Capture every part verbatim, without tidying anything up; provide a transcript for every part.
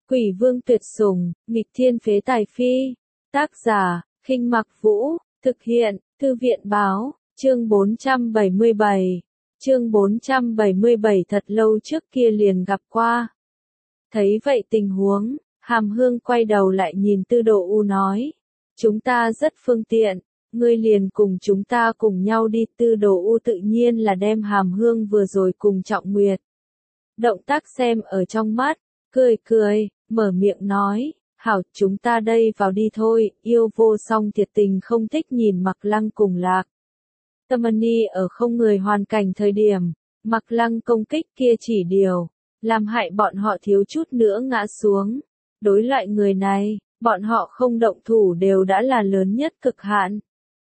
Quỷ vương tuyệt sủng, nghịch thiên phế tài phi. Tác giả, Khinh Mặc Vũ, thực hiện, Thư viện báo, chương bốn trăm bảy mươi bảy. Chương bốn trăm bảy mươi bảy thật lâu trước kia liền gặp qua. Thấy vậy tình huống, Hàm Hương quay đầu lại nhìn Tư Đồ U nói. Chúng ta rất phương tiện, ngươi liền cùng chúng ta cùng nhau đi. Tư Đồ U tự nhiên là đem Hàm Hương vừa rồi cùng Trọng Nguyệt. Động tác xem ở trong mắt, cười cười, mở miệng nói. Hảo, chúng ta đây vào đi thôi. Yêu vô song thiệt tình không thích nhìn Mặc Lăng cùng Lạc Tâm Ni ở không người hoàn cảnh thời điểm, Mặc Lăng công kích kia chỉ điều, làm hại bọn họ thiếu chút nữa ngã xuống. Đối loại người này, bọn họ không động thủ đều đã là lớn nhất cực hạn.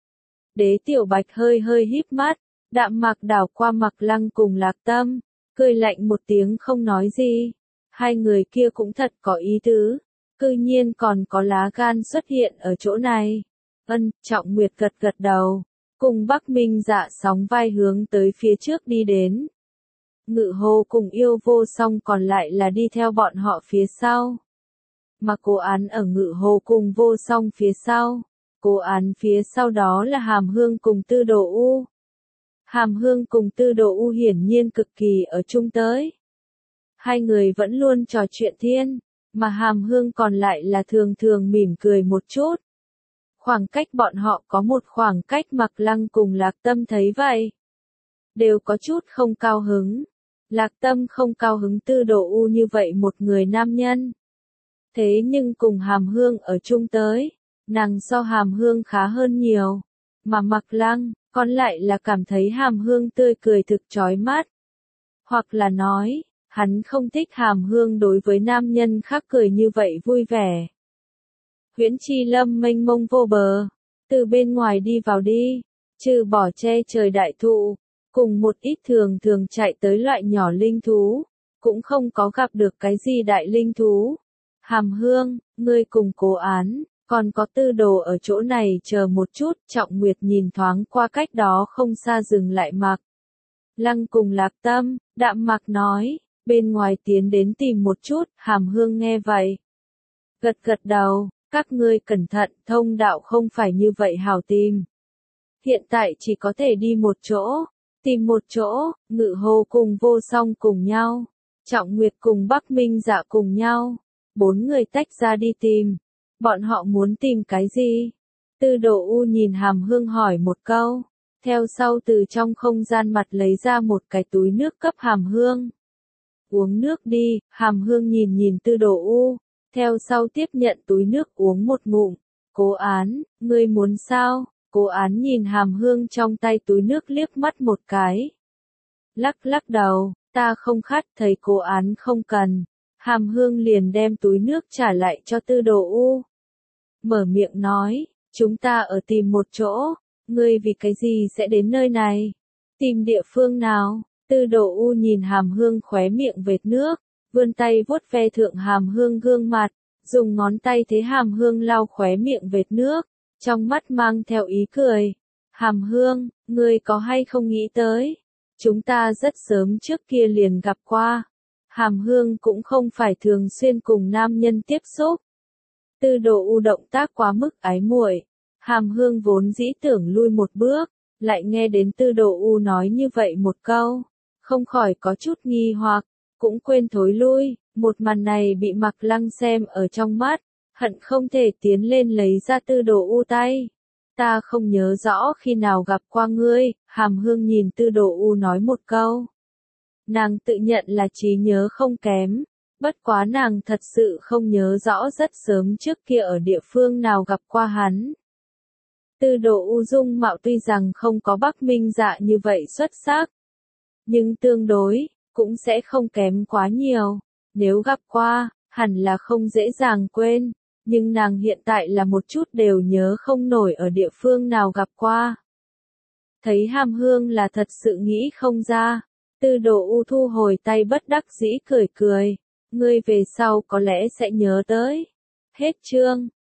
Đế Tiểu Bạch hơi hơi híp mắt, đạm mạc đảo qua Mặc Lăng cùng Lạc Tâm, cười lạnh một tiếng không nói gì. Hai người kia cũng thật có ý tứ, cư nhiên còn có lá gan xuất hiện ở chỗ này. Ân, Trọng Nguyệt gật gật đầu, cùng Bắc Minh Dạ sóng vai hướng tới phía trước đi đến. Ngự Hồ cùng Yêu Vô Song còn lại là đi theo bọn họ phía sau. Mà Cố Án ở Ngự Hồ cùng Vô Song phía sau. Cố Án phía sau đó là Hàm Hương cùng Tư Đồ U. Hàm Hương cùng Tư Đồ U hiển nhiên cực kỳ ở chung tới. Hai người vẫn luôn trò chuyện thiên, mà Hàm Hương còn lại là thường thường mỉm cười một chút. Khoảng cách bọn họ có một khoảng cách. Mặc Lăng cùng Lạc Tâm thấy vậy, đều có chút không cao hứng. Lạc Tâm không cao hứng Tư Đồ U như vậy một người nam nhân. Thế nhưng cùng Hàm Hương ở chung tới, nàng so Hàm Hương khá hơn nhiều. Mà Mặc Lăng, còn lại là cảm thấy Hàm Hương tươi cười thực chói mắt. Hoặc là nói, hắn không thích Hàm Hương đối với nam nhân khác cười như vậy vui vẻ. Huyễn Chi Lâm mênh mông vô bờ, từ bên ngoài đi vào đi, trừ bỏ che trời đại thụ, cùng một ít thường thường chạy tới loại nhỏ linh thú, cũng không có gặp được cái gì đại linh thú. Hàm Hương, ngươi cùng Cố Án, còn có Tư Đồ ở chỗ này chờ một chút. Trọng Nguyệt nhìn thoáng qua cách đó không xa dừng lại Mặc Lăng cùng Lạc Tâm, đạm mạc nói, bên ngoài tiến đến tìm một chút. Hàm Hương nghe vậy, gật gật đầu, các ngươi cẩn thận, thông đạo không phải như vậy hảo tìm. Hiện tại chỉ có thể đi một chỗ, tìm một chỗ. Ngự Hồ cùng Vô Song cùng nhau, Trọng Nguyệt cùng Bắc Minh Dạ cùng nhau, bốn người tách ra đi tìm. Bọn họ muốn tìm cái gì? Tư Đồ U nhìn Hàm Hương hỏi một câu, theo sau từ trong không gian mặt lấy ra một cái túi nước cấp Hàm Hương. Uống nước đi. Hàm Hương nhìn nhìn Tư Đồ U, theo sau tiếp nhận túi nước uống một ngụm. Cố Án, ngươi muốn sao? Cố Án nhìn Hàm Hương trong tay túi nước liếc mắt một cái. Lắc lắc đầu, ta không khát. Thấy Cố Án không cần, Hàm Hương liền đem túi nước trả lại cho Tư Đồ U. Mở miệng nói, chúng ta ở tìm một chỗ, ngươi vì cái gì sẽ đến nơi này? Tìm địa phương nào? Tư Đồ U nhìn Hàm Hương khóe miệng vệt nước, vươn tay vuốt ve thượng Hàm Hương gương mặt, dùng ngón tay thế Hàm Hương lau khóe miệng vệt nước, trong mắt mang theo ý cười. Hàm Hương, ngươi có hay không nghĩ tới? Chúng ta rất sớm trước kia liền gặp qua. Hàm Hương cũng không phải thường xuyên cùng nam nhân tiếp xúc. Tư Đồ U động tác quá mức ái muội. Hàm Hương vốn dĩ tưởng lui một bước, lại nghe đến Tư Đồ U nói như vậy một câu, không khỏi có chút nghi hoặc, cũng quên thối lui. Một màn này bị Mặc Lăng xem ở trong mắt, hận không thể tiến lên lấy ra Tư Đồ U tay. Ta không nhớ rõ khi nào gặp qua ngươi. Hàm Hương nhìn Tư Đồ U nói một câu. Nàng tự nhận là trí nhớ không kém, bất quá nàng thật sự không nhớ rõ rất sớm trước kia ở địa phương nào gặp qua hắn. Tư Đồ U dung mạo tuy rằng không có Bắc Minh Dạ như vậy xuất sắc, nhưng tương đối, cũng sẽ không kém quá nhiều. Nếu gặp qua, hẳn là không dễ dàng quên, nhưng nàng hiện tại là một chút đều nhớ không nổi ở địa phương nào gặp qua. Thấy Hàm Hương là thật sự nghĩ không ra, Tư Đồ U thu hồi tay bất đắc dĩ cười cười, ngươi về sau có lẽ sẽ nhớ tới. Hết chương.